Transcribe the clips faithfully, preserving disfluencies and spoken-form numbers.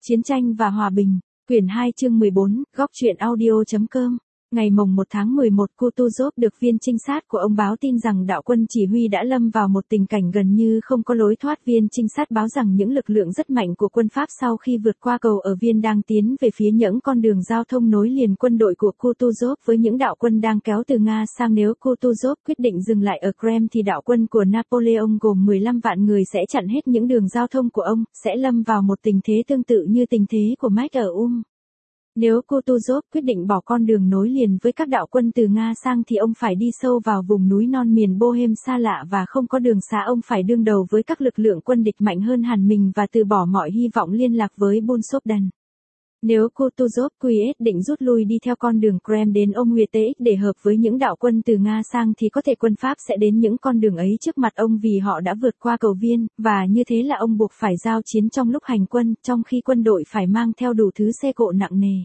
Chiến tranh và hòa bình, quyển hai chương mười bốn, góc truyện audio chấm com. Ngày mồng một tháng mười một, Kutuzov được viên trinh sát của ông báo tin rằng đạo quân chỉ huy đã lâm vào một tình cảnh gần như không có lối thoát. Viên trinh sát báo rằng những lực lượng rất mạnh của quân Pháp sau khi vượt qua cầu ở Viên đang tiến về phía những con đường giao thông nối liền quân đội của Kutuzov với những đạo quân đang kéo từ Nga sang. Nếu Kutuzov quyết định dừng lại ở Krem thì đạo quân của Napoleon gồm mười lăm vạn người sẽ chặn hết những đường giao thông của ông, sẽ lâm vào một tình thế tương tự như tình thế của Mach ở Ulm. Nếu Kutuzov quyết định bỏ con đường nối liền với các đạo quân từ Nga sang thì ông phải đi sâu vào vùng núi non miền Bohem xa lạ và không có đường xá. Ông phải đương đầu với các lực lượng quân địch mạnh hơn hẳn mình và từ bỏ mọi hy vọng liên lạc với Bunsovdan. Nếu Kutuzov quyết định rút lui đi theo con đường Krem đến Omuyetx để hợp với những đạo quân từ Nga sang thì có thể quân Pháp sẽ đến những con đường ấy trước mặt ông vì họ đã vượt qua cầu Viên, và như thế là ông buộc phải giao chiến trong lúc hành quân, trong khi quân đội phải mang theo đủ thứ xe cộ nặng nề.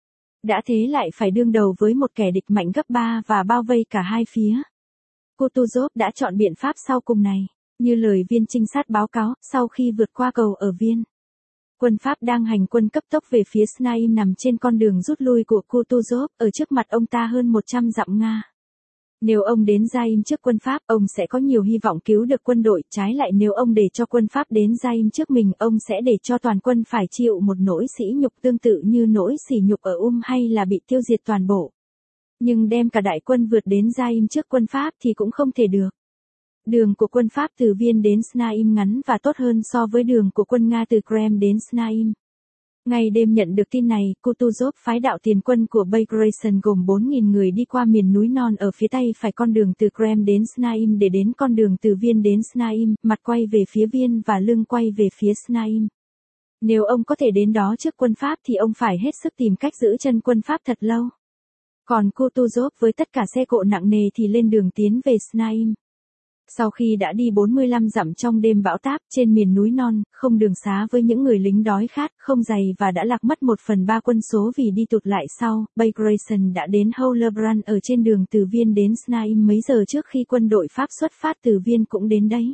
Đã thế lại phải đương đầu với một kẻ địch mạnh gấp ba và bao vây cả hai phía. Kutuzov đã chọn biện pháp sau cùng này. Như lời viên trinh sát báo cáo, sau khi vượt qua cầu ở Viên, quân Pháp đang hành quân cấp tốc về phía Znaim nằm trên con đường rút lui của Kutuzov, ở trước mặt ông ta hơn một trăm dặm Nga. Nếu ông đến Zaim trước quân Pháp, ông sẽ có nhiều hy vọng cứu được quân đội. Trái lại, nếu ông để cho quân Pháp đến Zaim trước mình, ông sẽ để cho toàn quân phải chịu một nỗi sỉ nhục tương tự như nỗi sỉ nhục ở Ulm hay là bị tiêu diệt toàn bộ. Nhưng đem cả đại quân vượt đến Zaim trước quân Pháp thì cũng không thể được. Đường của quân Pháp từ Viên đến Znaim ngắn và tốt hơn so với đường của quân Nga từ Krem đến Znaim. Ngày đêm nhận được tin này, Kutuzov phái đạo tiền quân của Bagration gồm bốn nghìn người đi qua miền núi non ở phía tây phải con đường từ Krem đến Znaim để đến con đường từ Viên đến Znaim, mặt quay về phía Viên và lưng quay về phía Znaim. Nếu ông có thể đến đó trước quân Pháp thì ông phải hết sức tìm cách giữ chân quân Pháp thật lâu. Còn Kutuzov với tất cả xe cộ nặng nề thì lên đường tiến về Znaim. Sau khi đã đi bốn mươi lăm dặm trong đêm bão táp trên miền núi non, không đường xá với những người lính đói khát, không giày và đã lạc mất một phần ba quân số vì đi tụt lại sau, Bagration đã đến Houlebrand ở trên đường từ Viên đến Znaim mấy giờ trước khi quân đội Pháp xuất phát từ Viên cũng đến đấy.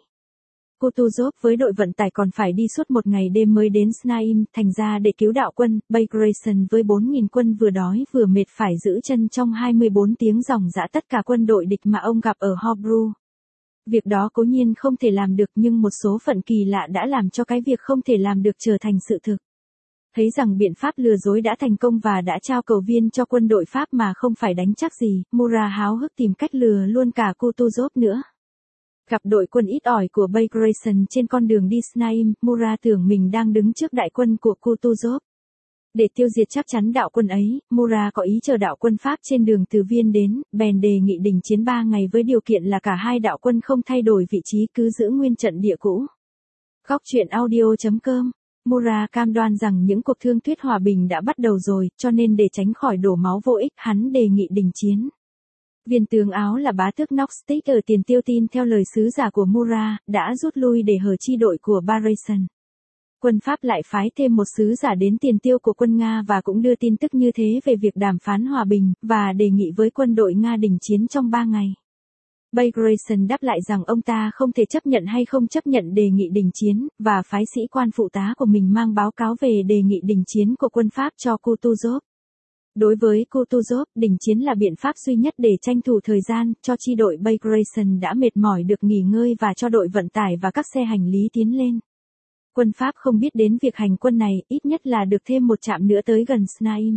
Kutuzov với đội vận tải còn phải đi suốt một ngày đêm mới đến Znaim, thành ra để cứu đạo quân, Bagration với bốn nghìn quân vừa đói vừa mệt phải giữ chân trong hai mươi bốn tiếng dòng dã tất cả quân đội địch mà ông gặp ở Hobru. Việc đó cố nhiên không thể làm được nhưng một số phận kỳ lạ đã làm cho cái việc không thể làm được trở thành sự thực. Thấy rằng biện pháp lừa dối đã thành công và đã trao cầu Viên cho quân đội Pháp mà không phải đánh chắc gì, Murat háo hức tìm cách lừa luôn cả Kutuzov nữa. Gặp đội quân ít ỏi của Bagration trên con đường đi Znaim, Murat tưởng mình đang đứng trước đại quân của Kutuzov. Để tiêu diệt chắc chắn đạo quân ấy, Murat có ý chờ đạo quân Pháp trên đường từ Viên đến, bèn đề nghị đình chiến ba ngày với điều kiện là cả hai đạo quân không thay đổi vị trí cứ giữ nguyên trận địa cũ. Góc truyện audio chấm com. Murat cam đoan rằng những cuộc thương thuyết hòa bình đã bắt đầu rồi, cho nên để tránh khỏi đổ máu vô ích, hắn đề nghị đình chiến. Viên tướng Áo là bá tước Knoxtic ở Tiền Tiêu tin theo lời sứ giả của Murat, đã rút lui để hở chi đội của Bagration. Quân Pháp lại phái thêm một sứ giả đến Tiền Tiêu của quân Nga và cũng đưa tin tức như thế về việc đàm phán hòa bình, và đề nghị với quân đội Nga đình chiến trong ba ngày. Bagration đáp lại rằng ông ta không thể chấp nhận hay không chấp nhận đề nghị đình chiến, và phái sĩ quan phụ tá của mình mang báo cáo về đề nghị đình chiến của quân Pháp cho Kutuzov. Đối với Kutuzov, đình chiến là biện pháp duy nhất để tranh thủ thời gian, cho chi đội Bagration đã mệt mỏi được nghỉ ngơi và cho đội vận tải và các xe hành lý tiến lên. Quân Pháp không biết đến việc hành quân này, ít nhất là được thêm một trạm nữa tới gần Znaim.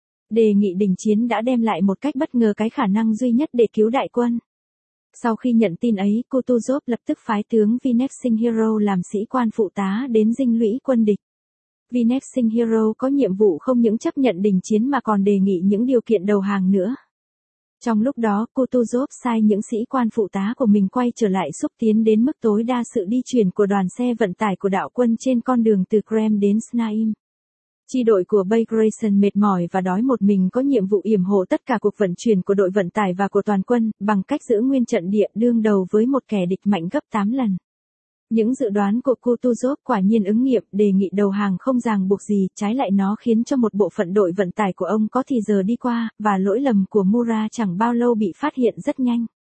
Đề nghị đình chiến đã đem lại một cách bất ngờ cái khả năng duy nhất để cứu đại quân. Sau khi nhận tin ấy, Kutuzov lập tức phái tướng Vinevsinghiero làm sĩ quan phụ tá đến dinh lũy quân địch. Vinevsinghiero có nhiệm vụ không những chấp nhận đình chiến mà còn đề nghị những điều kiện đầu hàng nữa. Trong lúc đó, Kutuzov sai những sĩ quan phụ tá của mình quay trở lại xúc tiến đến mức tối đa sự đi chuyển của đoàn xe vận tải của đạo quân trên con đường từ Krem đến Znaim. Chi đội của Bagration mệt mỏi và đói một mình có nhiệm vụ yểm hộ tất cả cuộc vận chuyển của đội vận tải và của toàn quân, bằng cách giữ nguyên trận địa đương đầu với một kẻ địch mạnh gấp tám lần. Những dự đoán của Kutuzov quả nhiên ứng nghiệm, đề nghị đầu hàng không ràng buộc gì, trái lại nó khiến cho một bộ phận đội vận tải của ông có thì giờ đi qua, và lỗi lầm của Murat chẳng bao lâu bị phát hiện rất nhanh.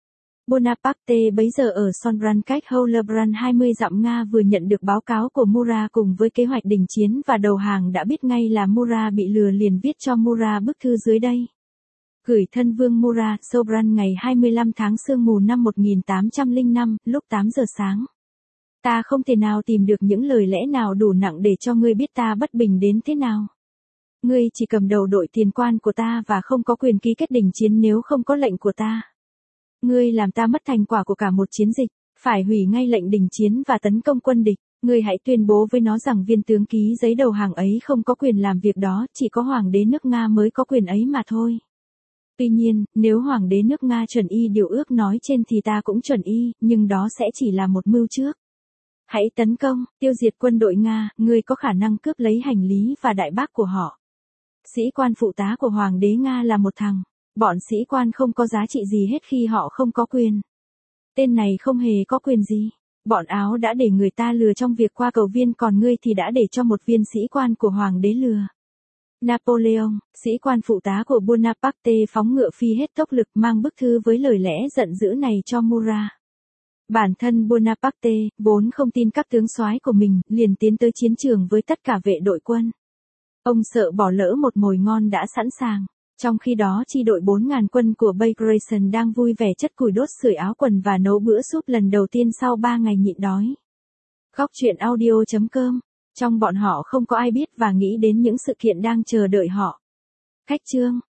Bonaparte bấy giờ ở Sonbran cách Holebrand hai mươi dặm Nga vừa nhận được báo cáo của Murat cùng với kế hoạch đình chiến và đầu hàng đã biết ngay là Murat bị lừa liền viết cho Murat bức thư dưới đây. Gửi thân vương Murat, Sobran ngày hai mươi lăm tháng Sương Mù năm một nghìn tám trăm lẻ năm, lúc tám giờ sáng. Ta không thể nào tìm được những lời lẽ nào đủ nặng để cho ngươi biết ta bất bình đến thế nào. Ngươi chỉ cầm đầu đội tiền quan của ta và không có quyền ký kết đình chiến nếu không có lệnh của ta. Ngươi làm ta mất thành quả của cả một chiến dịch, phải hủy ngay lệnh đình chiến và tấn công quân địch. Ngươi hãy tuyên bố với nó rằng viên tướng ký giấy đầu hàng ấy không có quyền làm việc đó, chỉ có hoàng đế nước Nga mới có quyền ấy mà thôi. Tuy nhiên, nếu hoàng đế nước Nga chuẩn y điều ước nói trên thì ta cũng chuẩn y, nhưng đó sẽ chỉ là một mưu trước. Hãy tấn công, tiêu diệt quân đội Nga, ngươi có khả năng cướp lấy hành lý và đại bác của họ. Sĩ quan phụ tá của hoàng đế Nga là một thằng. Bọn sĩ quan không có giá trị gì hết khi họ không có quyền. Tên này không hề có quyền gì. Bọn Áo đã để người ta lừa trong việc qua cầu viên còn ngươi thì đã để cho một viên sĩ quan của hoàng đế lừa. Napoleon, sĩ quan phụ tá của Bonaparte phóng ngựa phi hết tốc lực mang bức thư với lời lẽ giận dữ này cho Murat. Bản thân Bonaparte, vốn không tin các tướng soái của mình, liền tiến tới chiến trường với tất cả vệ đội quân. Ông sợ bỏ lỡ một mồi ngon đã sẵn sàng. Trong khi đó chi đội bốn nghìn quân của Bagration đang vui vẻ chất củi đốt sưởi áo quần và nấu bữa súp lần đầu tiên sau ba ngày nhịn đói. Góc truyện audio chấm com. Trong bọn họ không có ai biết và nghĩ đến những sự kiện đang chờ đợi họ. Khách chương.